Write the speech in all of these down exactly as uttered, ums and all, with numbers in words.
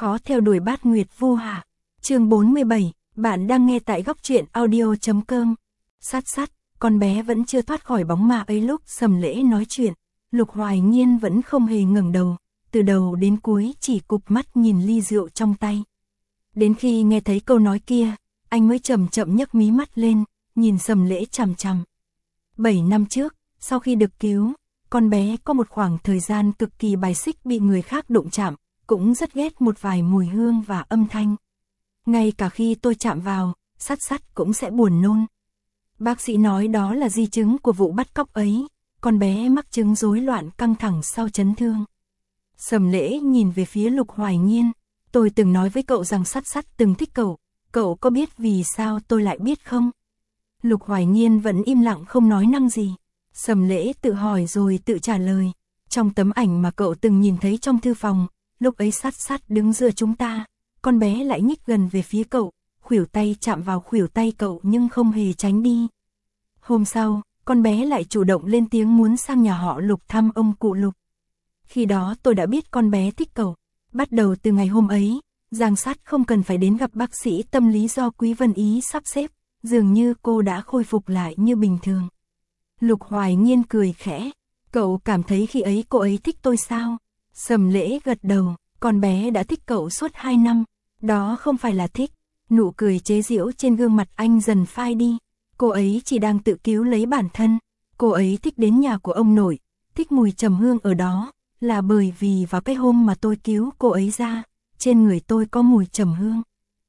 Khó theo đuổi bát nguyệt vu hạ. Chương bốn mươi bảy, bạn đang nghe tại góc truyện audio chấm com. Sát sát, con bé vẫn chưa thoát khỏi bóng ma ấy. Lúc Sầm Lễ nói chuyện, Lục Hoài Nhiên vẫn không hề ngẩng đầu, từ đầu đến cuối chỉ cụp mắt nhìn ly rượu trong tay. Đến khi nghe thấy câu nói kia, anh mới chậm chậm nhấc mí mắt lên, nhìn Sầm Lễ chằm chằm. Bảy năm trước, sau khi được cứu, con bé có một khoảng thời gian cực kỳ bài xích bị người khác đụng chạm, cũng rất ghét một vài mùi hương và âm thanh. Ngay cả khi tôi chạm vào, Sát Sát cũng sẽ buồn nôn. Bác sĩ nói đó là di chứng của vụ bắt cóc ấy, con bé mắc chứng rối loạn căng thẳng sau chấn thương. Sầm Lễ nhìn về phía Lục Hoài Nhiên, tôi từng nói với cậu rằng Sát Sát từng thích cậu, cậu có biết vì sao tôi lại biết không? Lục Hoài Nhiên vẫn im lặng không nói năng gì. Sầm Lễ tự hỏi rồi tự trả lời, trong tấm ảnh mà cậu từng nhìn thấy trong thư phòng, lúc ấy Sát Sát đứng giữa chúng ta, con bé lại nhích gần về phía cậu, khuỷu tay chạm vào khuỷu tay cậu nhưng không hề tránh đi. Hôm sau, con bé lại chủ động lên tiếng muốn sang nhà họ Lục thăm ông cụ Lục. Khi đó tôi đã biết con bé thích cậu. Bắt đầu từ ngày hôm ấy, Giang Sát không cần phải đến gặp bác sĩ tâm lý do Quý Vân Ý sắp xếp, dường như cô đã khôi phục lại như bình thường. Lục Hoài Nhiên cười khẽ, cậu cảm thấy khi ấy cô ấy thích tôi sao? Sầm Lễ gật đầu, con bé đã thích cậu suốt hai năm, đó không phải là thích. Nụ cười chế giễu trên gương mặt anh dần phai đi, cô ấy chỉ đang tự cứu lấy bản thân. Cô ấy thích đến nhà của ông nội, thích mùi trầm hương ở đó, là bởi vì vào cái hôm mà tôi cứu cô ấy ra, trên người tôi có mùi trầm hương.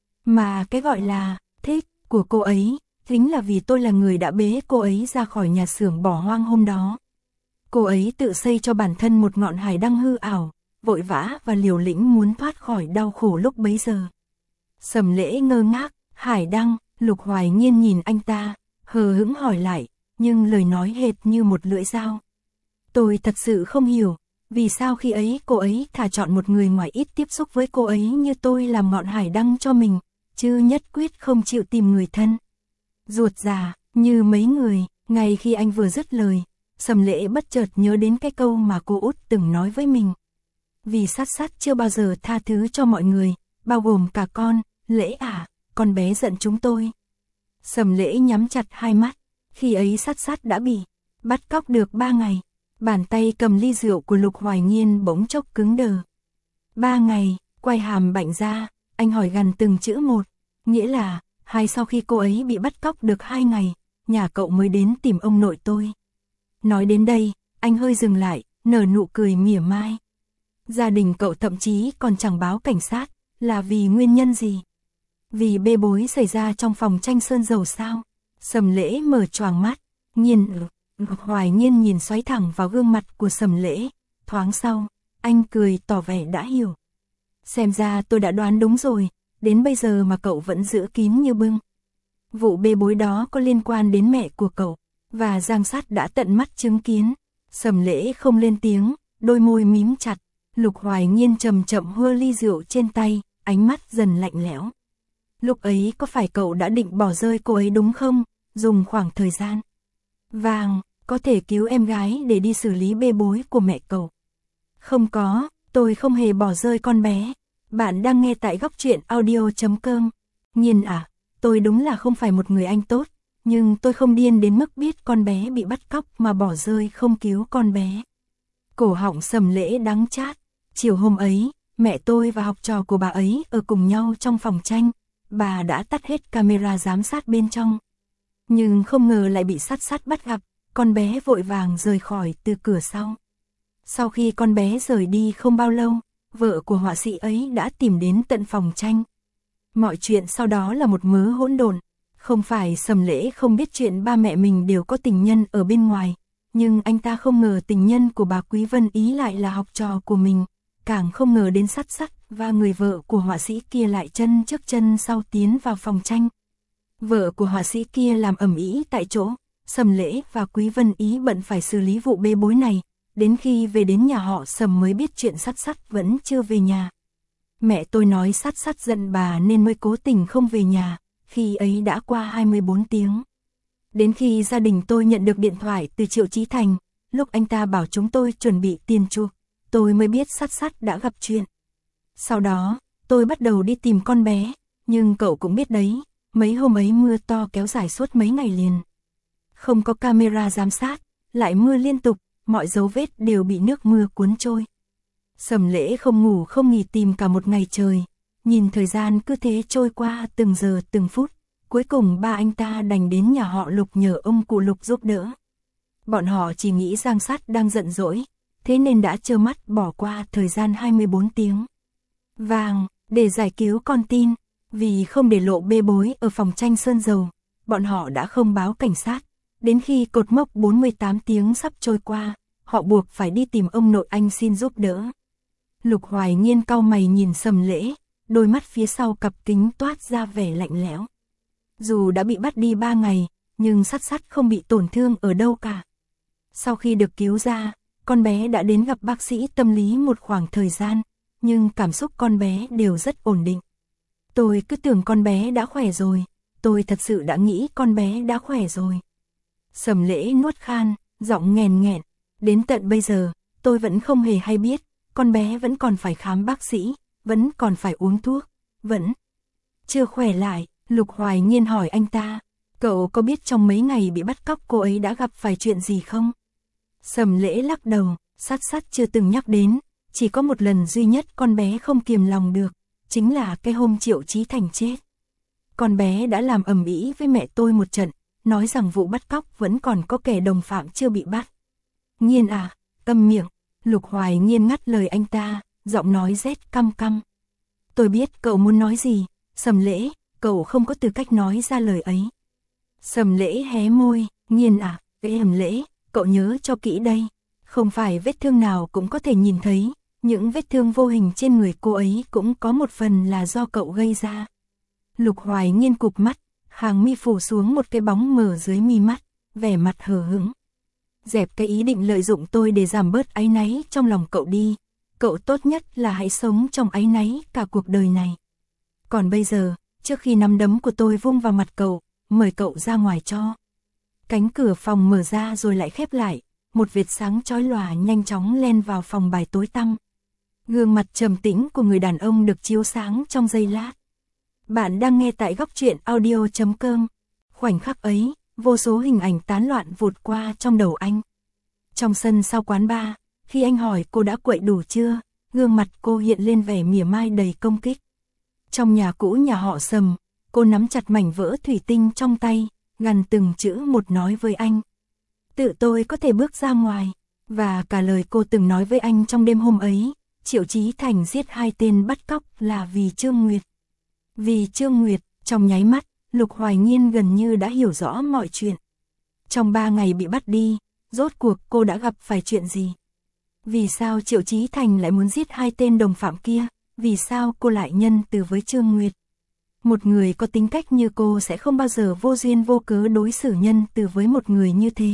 Mà cái gọi là thích của cô ấy, chính là vì tôi là người đã bế cô ấy ra khỏi nhà xưởng bỏ hoang hôm đó. Cô ấy tự xây cho bản thân một ngọn hải đăng hư ảo, vội vã và liều lĩnh muốn thoát khỏi đau khổ lúc bấy giờ. Sầm Lễ ngơ ngác, hải đăng, Lục Hoài Nhiên nhìn anh ta, hờ hững hỏi lại, nhưng lời nói hệt như một lưỡi dao. Tôi thật sự không hiểu, vì sao khi ấy cô ấy thà chọn một người ngoài ít tiếp xúc với cô ấy như tôi làm ngọn hải đăng cho mình, chứ nhất quyết không chịu tìm người thân. Ruột già, như mấy người, ngay khi anh vừa dứt lời, Sầm Lễ bất chợt nhớ đến cái câu mà cô út từng nói với mình. Vì Sát Sát chưa bao giờ tha thứ cho mọi người, bao gồm cả con, Lễ à, con bé giận chúng tôi. Sầm Lễ nhắm chặt hai mắt, khi ấy Sát Sát đã bị bắt cóc được ba ngày. Bàn tay cầm ly rượu của Lục Hoài Nhiên bỗng chốc cứng đờ. Ba ngày, quay hàm bạnh ra, anh hỏi gằn từng chữ một, nghĩa là, hay sau khi cô ấy bị bắt cóc được hai ngày, nhà cậu mới đến tìm ông nội tôi. Nói đến đây, anh hơi dừng lại, nở nụ cười mỉa mai. Gia đình cậu thậm chí còn chẳng báo cảnh sát, là vì nguyên nhân gì? Vì bê bối xảy ra trong phòng tranh sơn dầu sao? Sầm Lễ mở choàng mắt, nhìn Lục Hoài Nhiên nhìn xoáy thẳng vào gương mặt của Sầm Lễ, thoáng sau, anh cười tỏ vẻ đã hiểu. Xem ra tôi đã đoán đúng rồi, đến bây giờ mà cậu vẫn giữ kín như bưng. Vụ bê bối đó có liên quan đến mẹ của cậu, và Giang Sát đã tận mắt chứng kiến. Sầm Lễ không lên tiếng, đôi môi mím chặt, Lục Hoài Nhiên chậm chậm hơ ly rượu trên tay, ánh mắt dần lạnh lẽo. Lúc ấy có phải cậu đã định bỏ rơi cô ấy đúng không, dùng khoảng thời gian vàng, có thể cứu em gái để đi xử lý bê bối của mẹ cậu? Không có, tôi không hề bỏ rơi con bé. Bạn đang nghe tại góc truyện audio chấm com. Nhiên à, tôi đúng là không phải một người anh tốt, nhưng tôi không điên đến mức biết con bé bị bắt cóc mà bỏ rơi không cứu con bé. Cổ họng Sầm Lễ đắng chát. Chiều hôm ấy, mẹ tôi và học trò của bà ấy ở cùng nhau trong phòng tranh. Bà đã tắt hết camera giám sát bên trong, nhưng không ngờ lại bị Sát Sát bắt gặp. Con bé vội vàng rời khỏi từ cửa sau. Sau khi con bé rời đi không bao lâu, vợ của họa sĩ ấy đã tìm đến tận phòng tranh. Mọi chuyện sau đó là một mớ hỗn độn. Không phải Sầm Lễ không biết chuyện ba mẹ mình đều có tình nhân ở bên ngoài, nhưng anh ta không ngờ tình nhân của bà Quý Vân Ý lại là học trò của mình, càng không ngờ đến Sát Sát và người vợ của họa sĩ kia lại chân trước chân sau tiến vào phòng tranh. Vợ của họa sĩ kia làm ầm ĩ tại chỗ, Sầm Lễ và Quý Vân Ý bận phải xử lý vụ bê bối này, đến khi về đến nhà họ Sầm mới biết chuyện Sát Sát vẫn chưa về nhà. Mẹ tôi nói Sát Sát giận bà nên mới cố tình không về nhà, khi ấy đã qua hai mươi bốn tiếng. Đến khi gia đình tôi nhận được điện thoại từ Triệu Chí Thành, lúc anh ta bảo chúng tôi chuẩn bị tiền chuộc, tôi mới biết Sát Sát đã gặp chuyện. Sau đó, tôi bắt đầu đi tìm con bé, nhưng cậu cũng biết đấy, mấy hôm ấy mưa to kéo dài suốt mấy ngày liền. Không có camera giám sát, lại mưa liên tục, mọi dấu vết đều bị nước mưa cuốn trôi. Sầm Lễ không ngủ không nghỉ tìm cả một ngày trời, nhìn thời gian cứ thế trôi qua từng giờ từng phút, cuối cùng ba anh ta đành đến nhà họ Lục nhờ ông cụ Lục giúp đỡ. Bọn họ chỉ nghĩ Giang Sắt đang giận dỗi, thế nên đã trơ mắt bỏ qua thời gian hai mươi bốn tiếng vàng để giải cứu con tin. Vì không để lộ bê bối ở phòng tranh sơn dầu, bọn họ đã không báo cảnh sát. Đến khi cột mốc bốn mươi tám tiếng sắp trôi qua, họ buộc phải đi tìm ông nội anh xin giúp đỡ. Lục Hoài Nhiên cau mày nhìn Sầm Lễ, đôi mắt phía sau cặp kính toát ra vẻ lạnh lẽo. Dù đã bị bắt đi ba ngày, nhưng Sắt Sắt không bị tổn thương ở đâu cả. Sau khi được cứu ra, con bé đã đến gặp bác sĩ tâm lý một khoảng thời gian, nhưng cảm xúc con bé đều rất ổn định. Tôi cứ tưởng con bé đã khỏe rồi, tôi thật sự đã nghĩ con bé đã khỏe rồi. Sầm Lễ nuốt khan, giọng nghèn nghẹn, đến tận bây giờ, tôi vẫn không hề hay biết, con bé vẫn còn phải khám bác sĩ, vẫn còn phải uống thuốc, vẫn chưa khỏe lại. Lục Hoài Nhiên hỏi anh ta, cậu có biết trong mấy ngày bị bắt cóc cô ấy đã gặp phải chuyện gì không? Sầm Lễ lắc đầu, Sắt Sắt chưa từng nhắc đến, chỉ có một lần duy nhất con bé không kiềm lòng được, chính là cái hôm Triệu Chí Thành chết. Con bé đã làm ầm ĩ với mẹ tôi một trận, nói rằng vụ bắt cóc vẫn còn có kẻ đồng phạm chưa bị bắt. Nhiên à, câm miệng. Lục Hoài Nhiên ngắt lời anh ta, giọng nói rét căm căm. Tôi biết cậu muốn nói gì, Sầm Lễ, cậu không có tư cách nói ra lời ấy. Sầm Lễ hé môi, Nhiên à, cái Sầm Lễ, cậu nhớ cho kỹ đây, không phải vết thương nào cũng có thể nhìn thấy, những vết thương vô hình trên người cô ấy cũng có một phần là do cậu gây ra. Lục Hoài Nhiên cụp mắt, hàng mi phủ xuống một cái bóng mờ dưới mi mắt, vẻ mặt hờ hững. Dẹp cái ý định lợi dụng tôi để giảm bớt áy náy trong lòng cậu đi, cậu tốt nhất là hãy sống trong áy náy cả cuộc đời này. Còn bây giờ, trước khi nắm đấm của tôi vung vào mặt cậu, mời cậu ra ngoài cho. Cánh cửa phòng mở ra rồi lại khép lại, một vệt sáng chói lòa nhanh chóng len vào phòng bài tối tăm. Gương mặt trầm tĩnh của người đàn ông được chiếu sáng trong giây lát. Bạn đang nghe tại góc truyện audio chấm com. Khoảnh khắc ấy, vô số hình ảnh tán loạn vụt qua trong đầu anh. Trong sân sau quán bar, khi anh hỏi cô đã quậy đủ chưa, gương mặt cô hiện lên vẻ mỉa mai đầy công kích. Trong nhà cũ nhà họ Sầm, cô nắm chặt mảnh vỡ thủy tinh trong tay, gằn từng chữ một nói với anh. Tự tôi có thể bước ra ngoài, và cả lời cô từng nói với anh trong đêm hôm ấy, Triệu Chí Thành giết hai tên bắt cóc là vì Trương Nguyệt. Vì Trương Nguyệt, trong nháy mắt, Lục Hoài Nhiên gần như đã hiểu rõ mọi chuyện. Trong ba ngày bị bắt đi, rốt cuộc cô đã gặp phải chuyện gì? Vì sao Triệu Chí Thành lại muốn giết hai tên đồng phạm kia? Vì sao cô lại nhân từ với Trương Nguyệt? Một người có tính cách như cô sẽ không bao giờ vô duyên vô cớ đối xử nhân từ với một người như thế.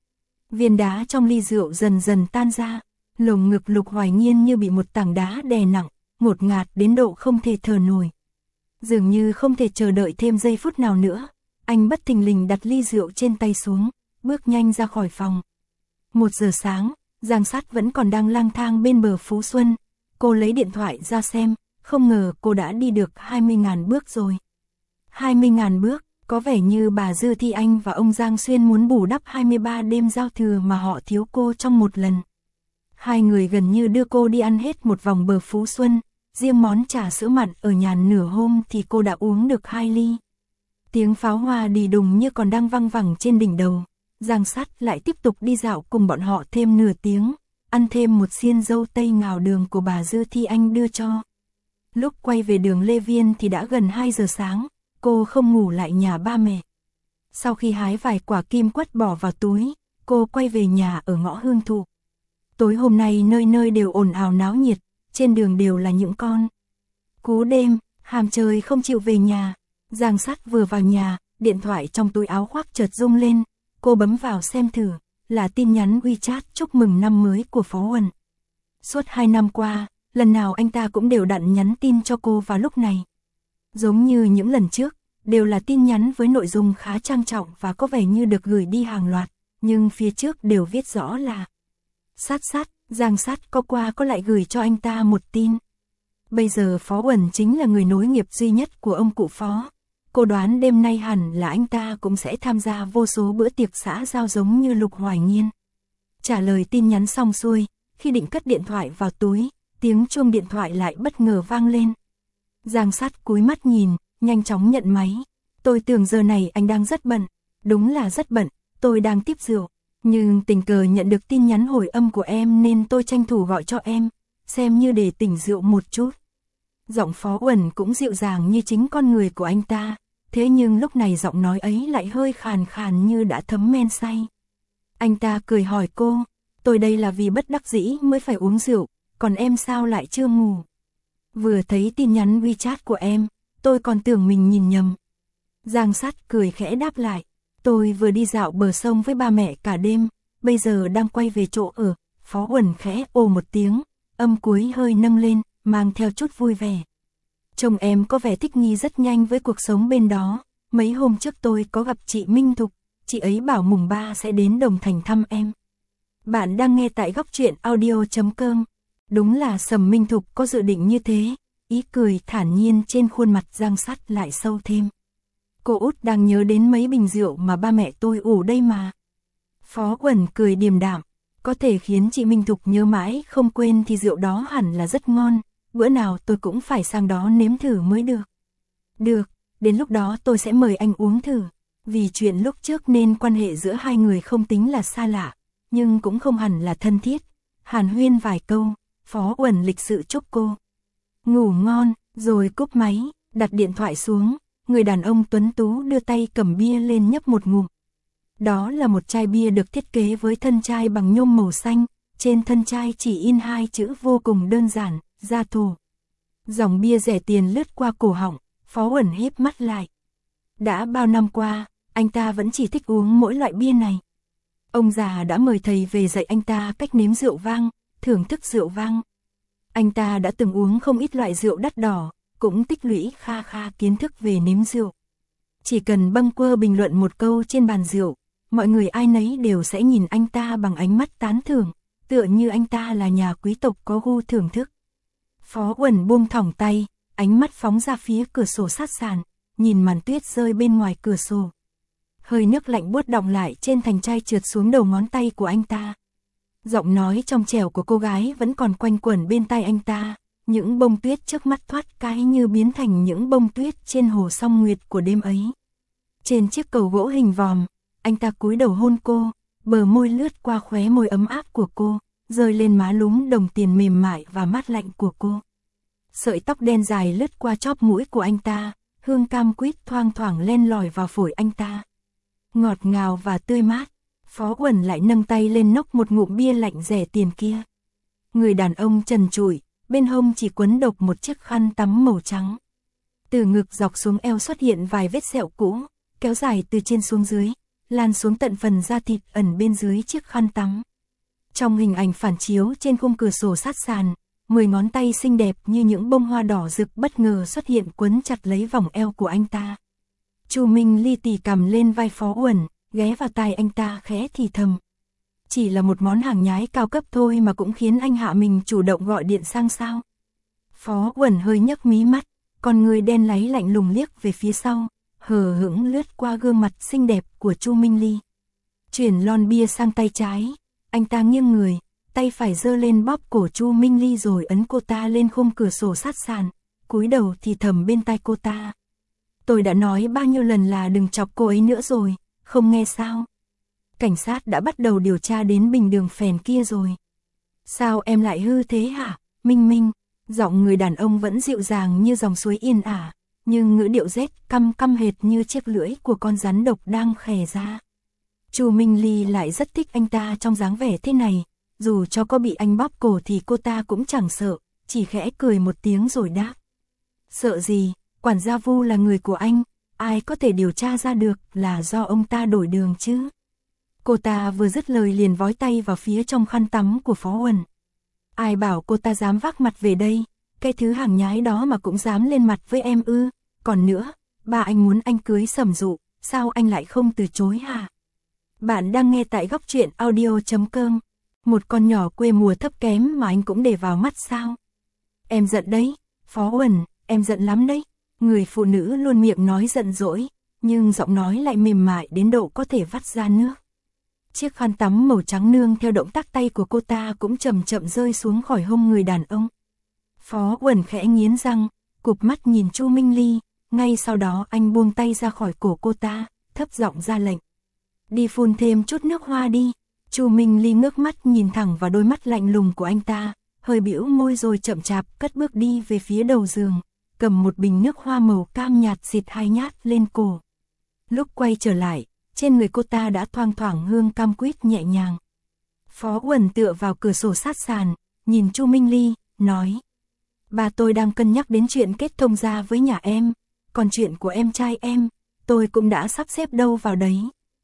Viên đá trong ly rượu dần dần tan ra, lồng ngực Lục Hoài Nhiên như bị một tảng đá đè nặng, ngột ngạt đến độ không thể thở nổi. Dường như không thể chờ đợi thêm giây phút nào nữa, anh bất thình lình đặt ly rượu trên tay xuống, bước nhanh ra khỏi phòng. Một giờ sáng, Giang Sắt vẫn còn đang lang thang bên bờ Phú Xuân. Cô lấy điện thoại ra xem, không ngờ cô đã đi được hai mươi nghìn bước rồi. hai mươi nghìn bước, có vẻ như bà Dư Thi Anh và ông Giang Xuyên muốn bù đắp hai mươi ba đêm giao thừa mà họ thiếu cô trong một lần. Hai người gần như đưa cô đi ăn hết một vòng bờ Phú Xuân, riêng món trà sữa mặn ở nhà nửa hôm thì cô đã uống được hai ly. Tiếng pháo hoa đì đùng như còn đang văng vẳng trên đỉnh đầu. Giang Sắt lại tiếp tục đi dạo cùng bọn họ thêm nửa tiếng, ăn thêm một xiên dâu tây ngào đường của bà Dư Thi Anh đưa cho. Lúc quay về đường Lê Viên thì đã gần hai giờ sáng, cô không ngủ lại nhà ba mẹ. Sau khi hái vài quả kim quất bỏ vào túi, cô quay về nhà ở ngõ Hương Thụ. Tối hôm nay nơi nơi đều ồn ào náo nhiệt, trên đường đều là những con cú đêm, ham chơi không chịu về nhà. Giang Sắt vừa vào nhà, điện thoại trong túi áo khoác chợt rung lên, cô bấm vào xem thử, là tin nhắn WeChat chúc mừng năm mới của Phó Huân. Suốt hai năm qua, lần nào anh ta cũng đều đặn nhắn tin cho cô vào lúc này. Giống như những lần trước, đều là tin nhắn với nội dung khá trang trọng và có vẻ như được gửi đi hàng loạt, nhưng phía trước đều viết rõ là Sắt Sắt. Giang Sắt có qua có lại gửi cho anh ta một tin. Bây giờ Phó Uẩn chính là người nối nghiệp duy nhất của ông cụ Phó. Cô đoán đêm nay hẳn là anh ta cũng sẽ tham gia vô số bữa tiệc xã giao giống như Lục Hoài Nhiên. Trả lời tin nhắn xong xuôi, khi định cất điện thoại vào túi, tiếng chuông điện thoại lại bất ngờ vang lên. Giang Sắt cúi mắt nhìn, nhanh chóng nhận máy. Tôi tưởng giờ này anh đang rất bận. Đúng là rất bận, tôi đang tiếp rượu. Nhưng tình cờ nhận được tin nhắn hồi âm của em nên tôi tranh thủ gọi cho em, xem như để tỉnh rượu một chút. Giọng Phó Uẩn cũng dịu dàng như chính con người của anh ta, thế nhưng lúc này giọng nói ấy lại hơi khàn khàn như đã thấm men say. Anh ta cười hỏi cô, tôi đây là vì bất đắc dĩ mới phải uống rượu, còn em sao lại chưa ngủ? Vừa thấy tin nhắn WeChat của em, tôi còn tưởng mình nhìn nhầm. Giang Sắt cười khẽ đáp lại, tôi vừa đi dạo bờ sông với ba mẹ cả đêm, bây giờ đang quay về chỗ ở. Phó Uẩn khẽ ồ một tiếng, âm cuối hơi nâng lên, mang theo chút vui vẻ. Chồng em có vẻ thích nghi rất nhanh với cuộc sống bên đó, mấy hôm trước tôi có gặp chị Minh Thục, chị ấy bảo mùng ba sẽ đến Đồng Thành thăm em. Bạn đang nghe tại góc truyện audio chấm com. Đúng là Sầm Minh Thục có dự định như thế, ý cười thản nhiên trên khuôn mặt Giang Sắt lại sâu thêm. Cô út đang nhớ đến mấy bình rượu mà ba mẹ tôi ủ đây mà. Phó Uẩn cười điềm đạm, có thể khiến chị Minh Thục nhớ mãi không quên thì rượu đó hẳn là rất ngon, bữa nào tôi cũng phải sang đó nếm thử mới được. Được, đến lúc đó tôi sẽ mời anh uống thử. Vì chuyện lúc trước nên quan hệ giữa hai người không tính là xa lạ, nhưng cũng không hẳn là thân thiết. Hàn huyên vài câu, Phó Uẩn lịch sự chúc cô ngủ ngon, rồi cúp máy, đặt điện thoại xuống. Người đàn ông tuấn tú đưa tay cầm bia lên nhấp một ngụm. Đó là một chai bia được thiết kế với thân chai bằng nhôm màu xanh, trên thân chai chỉ in hai chữ vô cùng đơn giản, Gia Thổ. Dòng bia rẻ tiền lướt qua cổ họng, Phó Uẩn híp mắt lại. Đã bao năm qua, anh ta vẫn chỉ thích uống mỗi loại bia này. Ông già đã mời thầy về dạy anh ta cách nếm rượu vang, thưởng thức rượu vang. Anh ta đã từng uống không ít loại rượu đắt đỏ, cũng tích lũy kha kha kiến thức về nếm rượu. Chỉ cần bâng quơ bình luận một câu trên bàn rượu, mọi người ai nấy đều sẽ nhìn anh ta bằng ánh mắt tán thưởng, tựa như anh ta là nhà quý tộc có gu thưởng thức. Phó Uẩn buông thõng tay, ánh mắt phóng ra phía cửa sổ sát sàn, nhìn màn tuyết rơi bên ngoài cửa sổ. Hơi nước lạnh buốt đọng lại trên thành chai trượt xuống đầu ngón tay của anh ta. Giọng nói trong trẻo của cô gái vẫn còn quanh quẩn bên tai anh ta, những bông tuyết trước mắt thoát cái như biến thành những bông tuyết trên hồ song nguyệt của đêm ấy. Trên chiếc cầu gỗ hình vòm, anh ta cúi đầu hôn cô, bờ môi lướt qua khóe môi ấm áp của cô, rơi lên má lúm đồng tiền mềm mại và mát lạnh của cô. Sợi tóc đen dài lướt qua chóp mũi của anh ta, hương cam quýt thoang thoảng len lỏi vào phổi anh ta. Ngọt ngào và tươi mát, Phó Uẩn lại nâng tay lên nốc một ngụm bia lạnh rẻ tiền kia. Người đàn ông trần trụi, bên hông chỉ quấn độc một chiếc khăn tắm màu trắng. Từ ngực dọc xuống eo xuất hiện vài vết sẹo cũ, kéo dài từ trên xuống dưới, lan xuống tận phần da thịt ẩn bên dưới chiếc khăn tắm. Trong hình ảnh phản chiếu trên khung cửa sổ sát sàn, mười ngón tay xinh đẹp như những bông hoa đỏ rực bất ngờ xuất hiện quấn chặt lấy vòng eo của anh ta. Chu Minh Ly tì cầm lên vai Phó Uẩn, ghé vào tai anh ta khẽ thì thầm. Chỉ là một món hàng nhái cao cấp thôi mà cũng khiến anh hạ mình chủ động gọi điện sang sao? Phó Uẩn hơi nhấc mí mắt, con người đen láy lạnh lùng liếc về phía sau, hờ hững lướt qua gương mặt xinh đẹp của Chu Minh Ly. Chuyển lon bia sang tay trái, anh ta nghiêng người, tay phải giơ lên bóp cổ Chu Minh Ly rồi ấn cô ta lên khung cửa sổ sát sàn, cúi đầu thì thầm bên tai cô ta. Tôi đã nói bao nhiêu lần là đừng chọc cô ấy nữa rồi, không nghe sao? Cảnh sát đã bắt đầu điều tra đến bình đường phèn kia rồi. Sao em lại hư thế hả, Minh Minh? Giọng người đàn ông vẫn dịu dàng như dòng suối yên ả, nhưng ngữ điệu rét căm căm hệt như chiếc lưỡi của con rắn độc đang khè ra. Chu Minh Ly lại rất thích anh ta trong dáng vẻ thế này, dù cho có bị anh bóp cổ thì cô ta cũng chẳng sợ, chỉ khẽ cười một tiếng rồi đáp. Sợ gì, quản gia Vu là người của anh, ai có thể điều tra ra được là do ông ta đổi đường chứ? Cô ta vừa dứt lời liền vói tay vào phía trong khăn tắm của Phó Uẩn. Ai bảo cô ta dám vác mặt về đây, cái thứ hàng nhái đó mà cũng dám lên mặt với em ư? Còn nữa, ba anh muốn anh cưới Sầm Dụ, sao anh lại không từ chối hả? Bạn đang nghe tại góc truyện audio chấm com. Một con nhỏ quê mùa thấp kém mà anh cũng để vào mắt sao? Em giận đấy. Phó Uẩn, em giận lắm đấy. Người phụ nữ luôn miệng nói giận dỗi, nhưng giọng nói lại mềm mại đến độ có thể vắt ra nước. Chiếc khăn tắm màu trắng nương theo động tác tay của cô ta cũng chậm chậm rơi xuống khỏi hông người đàn ông. Phó Uẩn khẽ nghiến răng, cụp mắt nhìn Chu Minh Ly, ngay sau đó anh buông tay ra khỏi cổ cô ta, thấp giọng ra lệnh. Đi phun thêm chút nước hoa đi. Chu Minh Ly ngước mắt nhìn thẳng vào đôi mắt lạnh lùng của anh ta, hơi bĩu môi rồi chậm chạp cất bước đi về phía đầu giường, cầm một bình nước hoa màu cam nhạt xịt hai nhát lên cổ. Lúc quay trở lại, trên người cô ta đã thoang thoảng hương cam quýt nhẹ nhàng. Phó Uẩn tựa vào cửa sổ sát sàn, nhìn Chu Minh Ly, nói. Bà tôi đang cân nhắc đến chuyện kết thông gia với nhà em, còn chuyện của em trai em, tôi cũng đã sắp xếp đâu vào đấy.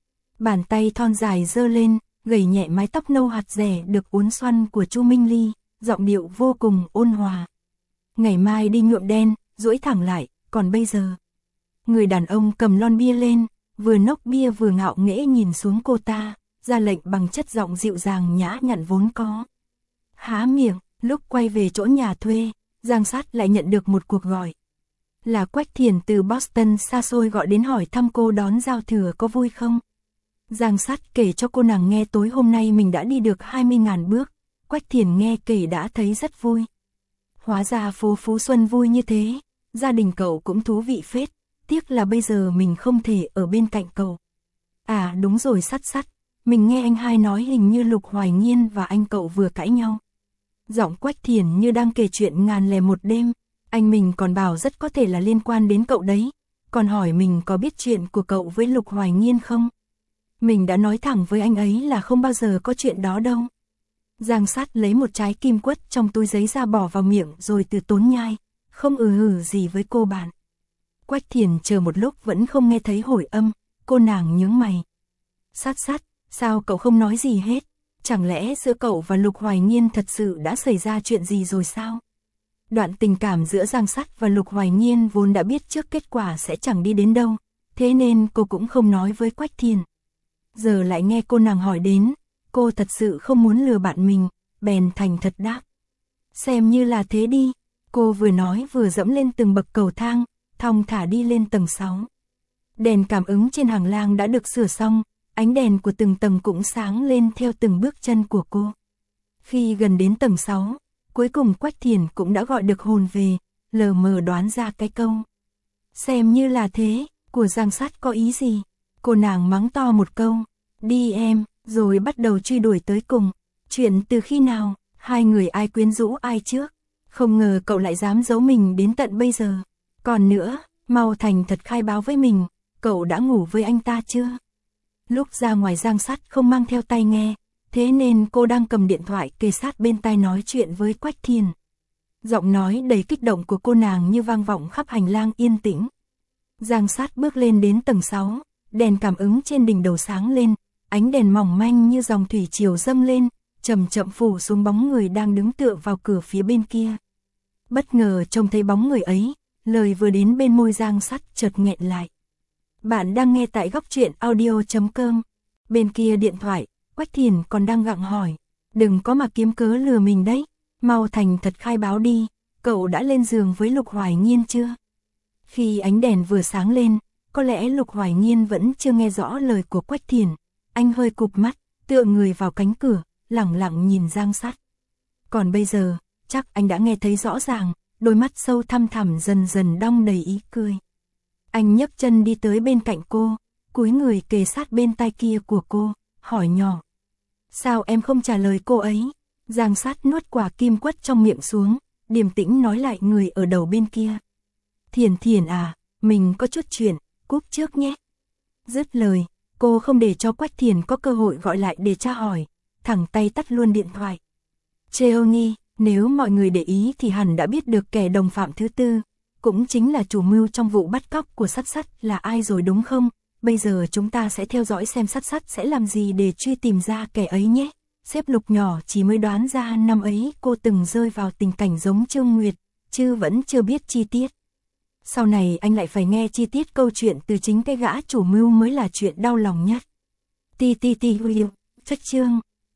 Bàn tay thon dài giơ lên, gẩy nhẹ mái tóc nâu hạt rẻ được uốn xoăn của Chu Minh Ly, giọng điệu vô cùng ôn hòa. Ngày mai đi nhuộm đen, duỗi thẳng lại, còn bây giờ. Người đàn ông cầm lon bia lên, vừa nốc bia vừa ngạo nghễ nhìn xuống cô ta, ra lệnh bằng chất giọng dịu dàng nhã nhặn vốn có. Há miệng, lúc quay về chỗ nhà thuê, Giang Sát lại nhận được một cuộc gọi. Là Quách Thiền từ Boston xa xôi gọi đến hỏi thăm cô đón giao thừa có vui không. Giang Sát kể cho cô nàng nghe tối hôm nay mình đã đi được hai mươi nghìn bước, Quách Thiền nghe kể đã thấy rất vui. Hóa ra phố Phú Xuân vui như thế, gia đình cậu cũng thú vị phết, tiếc là bây giờ mình không thể ở bên cạnh cậu. À đúng rồi Sắt Sắt, mình nghe anh hai nói hình như Lục Hoài Nhiên và anh cậu vừa cãi nhau. Giọng Quách Thiền như đang kể chuyện ngàn lẻ một đêm, anh mình còn bảo rất có thể là liên quan đến cậu đấy, còn hỏi mình có biết chuyện của cậu với Lục Hoài Nhiên không. Mình đã nói thẳng với anh ấy là không bao giờ có chuyện đó đâu. Giang Sát lấy một trái kim quất trong túi giấy ra bỏ vào miệng rồi từ tốn nhai, không ừ hử gì với cô bạn. Quách Thiền chờ một lúc vẫn không nghe thấy hồi âm, cô nàng nhướng mày. Sát Sát, sao cậu không nói gì hết? Chẳng lẽ giữa cậu và Lục Hoài Nhiên thật sự đã xảy ra chuyện gì rồi sao? Đoạn tình cảm giữa Giang Sát và Lục Hoài Nhiên vốn đã biết trước kết quả sẽ chẳng đi đến đâu, thế nên cô cũng không nói với Quách Thiền. Giờ lại nghe cô nàng hỏi đến, cô thật sự không muốn lừa bạn mình, bèn thành thật đáp. Xem như là thế đi, cô vừa nói vừa dẫm lên từng bậc cầu thang, thong thả đi lên tầng sáu. Đèn cảm ứng trên hành lang đã được sửa xong, ánh đèn của từng tầng cũng sáng lên theo từng bước chân của cô. Khi gần đến tầng sáu, cuối cùng Quách Thiền cũng đã gọi được hồn về, lờ mờ đoán ra cái câu. Xem như là thế, của Giang Sát có ý gì? Cô nàng mắng to một câu, đi em, rồi bắt đầu truy đuổi tới cùng. Chuyện từ khi nào, hai người ai quyến rũ ai trước? Không ngờ cậu lại dám giấu mình đến tận bây giờ. Còn nữa, mau thành thật khai báo với mình, cậu đã ngủ với anh ta chưa? Lúc ra ngoài Giang Sát không mang theo tai nghe, thế nên cô đang cầm điện thoại kề sát bên tai nói chuyện với Quách Thiền. Giọng nói đầy kích động của cô nàng như vang vọng khắp hành lang yên tĩnh. Giang Sát bước lên đến tầng sáu, đèn cảm ứng trên đỉnh đầu sáng lên, ánh đèn mỏng manh như dòng thủy triều dâng lên, chậm chậm phủ xuống bóng người đang đứng tựa vào cửa phía bên kia. Bất ngờ trông thấy bóng người ấy, lời vừa đến bên môi Giang Sát chợt nghẹn lại. Bạn đang nghe tại góc truyện audio chấm com. Bên kia điện thoại, Quách Thiền còn đang gặng hỏi, đừng có mà kiếm cớ lừa mình đấy, mau thành thật khai báo đi, cậu đã lên giường với Lục Hoài Nhiên chưa? Khi ánh đèn vừa sáng lên, có lẽ Lục Hoài Nhiên vẫn chưa nghe rõ lời của Quách Thiền, anh hơi cụp mắt, tựa người vào cánh cửa, lẳng lặng nhìn Giang Sát. Còn bây giờ, chắc anh đã nghe thấy rõ ràng, đôi mắt sâu thăm thẳm dần dần đong đầy ý cười. Anh nhấc chân đi tới bên cạnh cô, cúi người kề sát bên tai kia của cô, hỏi nhỏ. Sao em không trả lời cô ấy? Giang Sát nuốt quả kim quất trong miệng xuống, điềm tĩnh nói lại người ở đầu bên kia. Thiền Thiền à, mình có chút chuyện, cúp trước nhé. Dứt lời, cô không để cho Quách Thiền có cơ hội gọi lại để tra hỏi, thẳng tay tắt luôn điện thoại. Cheoni, nếu mọi người để ý thì hẳn đã biết được kẻ đồng phạm thứ tư, cũng chính là chủ mưu trong vụ bắt cóc của Sắt Sắt là ai rồi đúng không? Bây giờ chúng ta sẽ theo dõi xem Sắt Sắt sẽ làm gì để truy tìm ra kẻ ấy nhé. Sếp Lục nhỏ chỉ mới đoán ra năm ấy cô từng rơi vào tình cảnh giống Trương Nguyệt, chứ vẫn chưa biết chi tiết. Sau này anh lại phải nghe chi tiết câu chuyện từ chính cái gã chủ mưu mới là chuyện đau lòng nhất. Ti ti ti huy, chất chương.